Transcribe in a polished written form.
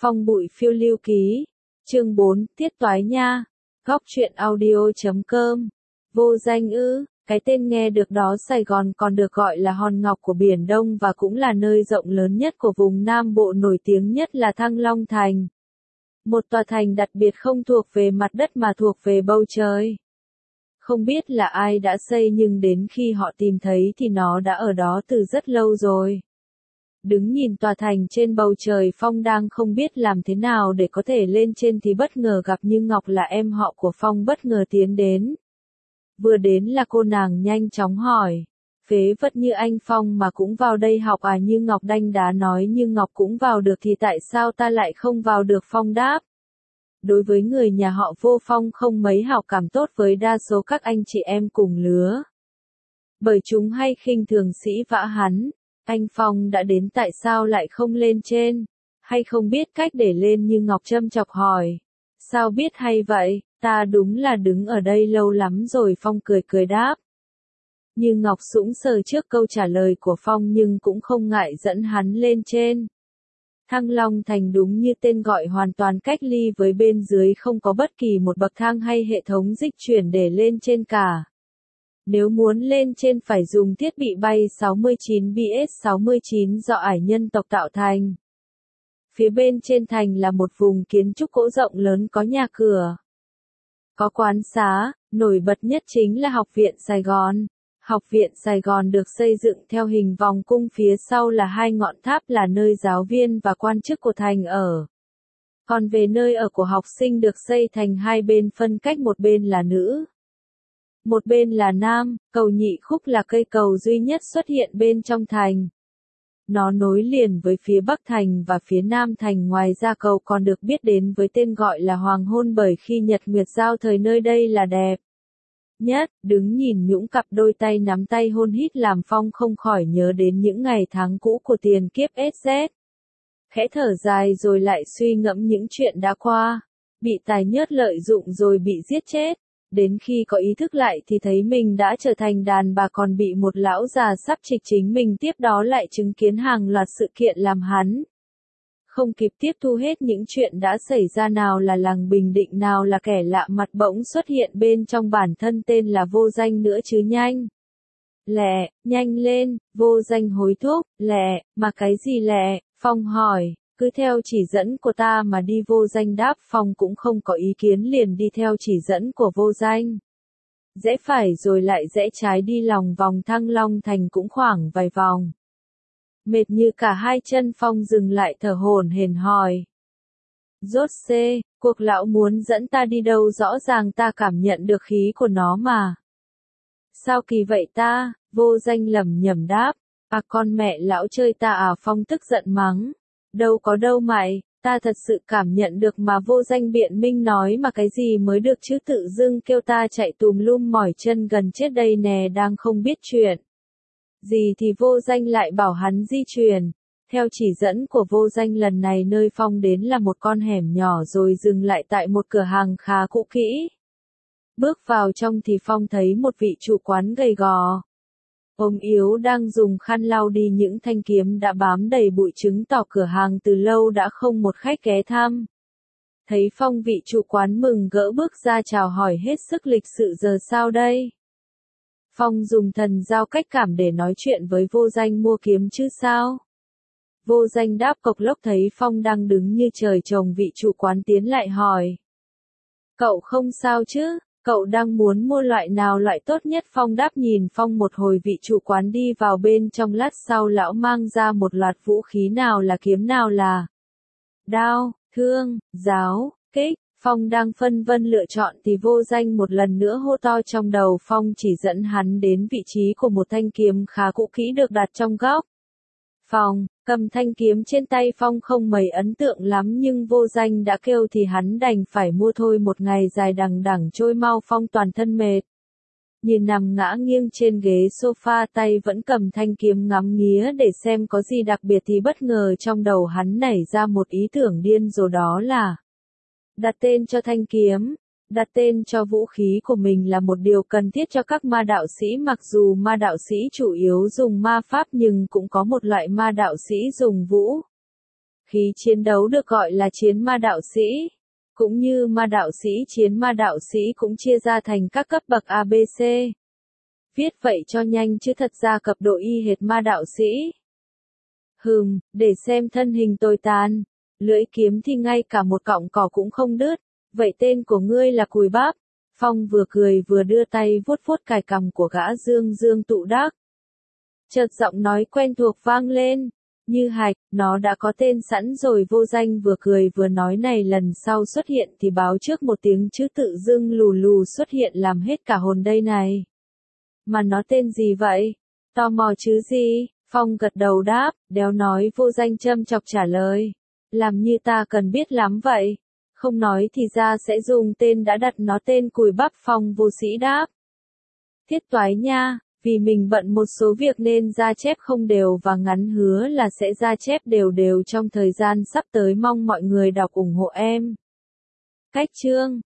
Phong bụi phiêu lưu ký. Chương 4, Tiết Toái Nha. Góc truyện audio.com. Vô danh ư, cái tên nghe được đó Sài Gòn còn được gọi là hòn ngọc của Biển Đông và cũng là nơi rộng lớn nhất của vùng Nam Bộ, nổi tiếng nhất là Thăng Long Thành. Một tòa thành đặc biệt không thuộc về mặt đất mà thuộc về bầu trời. Không biết là ai đã xây nhưng đến khi họ tìm thấy thì nó đã ở đó từ rất lâu rồi. Đứng nhìn tòa thành trên bầu trời, Phong đang không biết làm thế nào để có thể lên trên thì bất ngờ gặp Như Ngọc là em họ của Phong bất ngờ tiến đến. Vừa đến là cô nàng nhanh chóng hỏi, phế vật như anh Phong mà cũng vào đây học à? Như Ngọc đanh đá nói, Như Ngọc cũng vào được thì tại sao ta lại không vào được? Phong đáp. Đối với người nhà họ Vô, Phong không mấy hảo cảm tốt với đa số các anh chị em cùng lứa. Bởi chúng hay khinh thường sĩ vã hắn. Anh Phong đã đến tại sao lại không lên trên? Hay không biết cách để lên? Như Ngọc châm chọc hỏi. Sao biết hay vậy? Ta đúng là đứng ở đây lâu lắm rồi. Phong cười cười đáp. Như Ngọc sững sờ trước câu trả lời của Phong nhưng cũng không ngại dẫn hắn lên trên. Thăng Long Thành đúng như tên gọi hoàn toàn cách ly với bên dưới, không có bất kỳ một bậc thang hay hệ thống dịch chuyển để lên trên cả. Nếu muốn lên trên phải dùng thiết bị bay 69 BS-69 do ải nhân tộc tạo thành. Phía bên trên thành là một vùng kiến trúc gỗ rộng lớn có nhà cửa, có quán xá, nổi bật nhất chính là Học viện Sài Gòn. Học viện Sài Gòn được xây dựng theo hình vòng cung, phía sau là hai ngọn tháp là nơi giáo viên và quan chức của thành ở. Còn về nơi ở của học sinh được xây thành hai bên phân cách, một bên là nữ, một bên là nam. Cầu Nhị Khúc là cây cầu duy nhất xuất hiện bên trong thành. Nó nối liền với phía Bắc thành và phía Nam thành. Ngoài ra cầu còn được biết đến với tên gọi là Hoàng Hôn bởi khi nhật nguyệt giao thời nơi đây là đẹp nhất. Đứng nhìn những cặp đôi tay nắm tay hôn hít làm Phong không khỏi nhớ đến những ngày tháng cũ của tiền kiếp SZ. Khẽ thở dài rồi lại suy ngẫm những chuyện đã qua. Bị tài nhớt lợi dụng rồi bị giết chết. Đến khi có ý thức lại thì thấy mình đã trở thành đàn bà, còn bị một lão già sắp trịch chính mình. Tiếp đó lại chứng kiến hàng loạt sự kiện làm hắn không kịp tiếp thu hết những chuyện đã xảy ra. Nào là làng Bình Định, nào là kẻ lạ mặt bỗng xuất hiện bên trong, bản thân tên là Vô Danh nữa chứ. Nhanh lẹ, nhanh lên. Vô Danh hối thúc. Lẹ, mà cái gì lẹ? Phong hỏi. Cứ theo chỉ dẫn của ta mà đi. Vô Danh đáp. Phong cũng không có ý kiến, liền đi theo chỉ dẫn của Vô Danh. Rẽ phải rồi lại rẽ trái, đi lòng vòng Thăng Long Thành cũng khoảng vài vòng. Mệt như cả hai chân, Phong dừng lại thở hổn hển hỏi. Rốt xê, cuộc lão muốn dẫn ta đi đâu? Rõ ràng ta cảm nhận được khí của nó mà. Sao kỳ vậy ta? Vô Danh lẩm nhẩm đáp. À, con mẹ lão chơi ta à? Phong tức giận mắng. Đâu có đâu mày, ta thật sự cảm nhận được mà. Vô Danh biện minh nói. Mà cái gì mới được chứ, tự dưng kêu ta chạy tùm lum mỏi chân gần chết đây nè. Đang không biết chuyện gì thì Vô Danh lại bảo hắn di chuyển. Theo chỉ dẫn của Vô Danh, lần này nơi Phong đến là một con hẻm nhỏ rồi dừng lại tại một cửa hàng khá cũ kỹ. Bước vào trong thì Phong thấy một vị chủ quán gầy gò, ốm yếu đang dùng khăn lau đi những thanh kiếm đã bám đầy bụi, chứng tỏ cửa hàng từ lâu đã không một khách ghé thăm. Thấy Phong, vị chủ quán mừng gỡ bước ra chào hỏi hết sức lịch sự. Giờ sao đây? Phong dùng thần giao cách cảm để nói chuyện với Vô Danh. Mua kiếm chứ sao? Vô Danh đáp. Cộc lốc thấy Phong đang đứng như trời trồng, vị chủ quán tiến lại hỏi. Cậu không sao chứ? Cậu đang muốn mua loại nào, loại tốt nhất? Phong đáp. Nhìn Phong một hồi, vị chủ quán đi vào bên trong. Lát sau lão mang ra một loạt vũ khí, nào là kiếm, nào là đao, thương, giáo, kích. Phong đang phân vân lựa chọn thì Vô Danh một lần nữa hô to trong đầu Phong, chỉ dẫn hắn đến vị trí của một thanh kiếm khá cũ kỹ được đặt trong góc phòng. Cầm thanh kiếm trên tay, Phong không mấy ấn tượng lắm nhưng Vô Danh đã kêu thì hắn đành phải mua thôi. Một ngày dài đằng đẵng trôi mau, Phong toàn thân mệt, nhìn nằm ngã nghiêng trên ghế sofa, tay vẫn cầm thanh kiếm ngắm nghía để xem có gì đặc biệt, thì bất ngờ trong đầu hắn nảy ra một ý tưởng điên rồ, đó là đặt tên cho thanh kiếm. Đặt tên cho vũ khí của mình là một điều cần thiết cho các ma đạo sĩ. Mặc dù ma đạo sĩ chủ yếu dùng ma pháp nhưng cũng có một loại ma đạo sĩ dùng vũ khí chiến đấu được gọi là chiến ma đạo sĩ. Cũng như ma đạo sĩ, chiến ma đạo sĩ cũng chia ra thành các cấp bậc ABC. Viết vậy cho nhanh chứ thật ra cấp độ y hệt ma đạo sĩ. Để xem thân hình tồi tàn, lưỡi kiếm thì ngay cả một cọng cỏ cũng không đứt, vậy tên của ngươi là Cùi Bắp. Phong vừa cười vừa đưa tay vuốt vuốt cài cằm của gã Dương Dương Tụ Đắc. Chợt giọng nói quen thuộc vang lên, Như Hạch, nó đã có tên sẵn rồi. Vô Danh vừa cười vừa nói này lần sau xuất hiện thì báo trước một tiếng chứ tự dưng lù lù xuất hiện làm hết cả hồn đây này. Mà nó tên gì vậy? Tò mò chứ gì? Phong gật đầu đáp, đéo nói. Vô Danh châm chọc trả lời. Làm như ta cần biết lắm vậy. Không nói thì ra sẽ dùng tên đã đặt nó tên Cùi Bắp. Phong vô sĩ đáp. Thiết toái nha, vì mình bận một số việc nên ra chép không đều và ngắn hứa là sẽ ra chép đều đều trong thời gian sắp tới, mong mọi người đọc ủng hộ em. Cách chương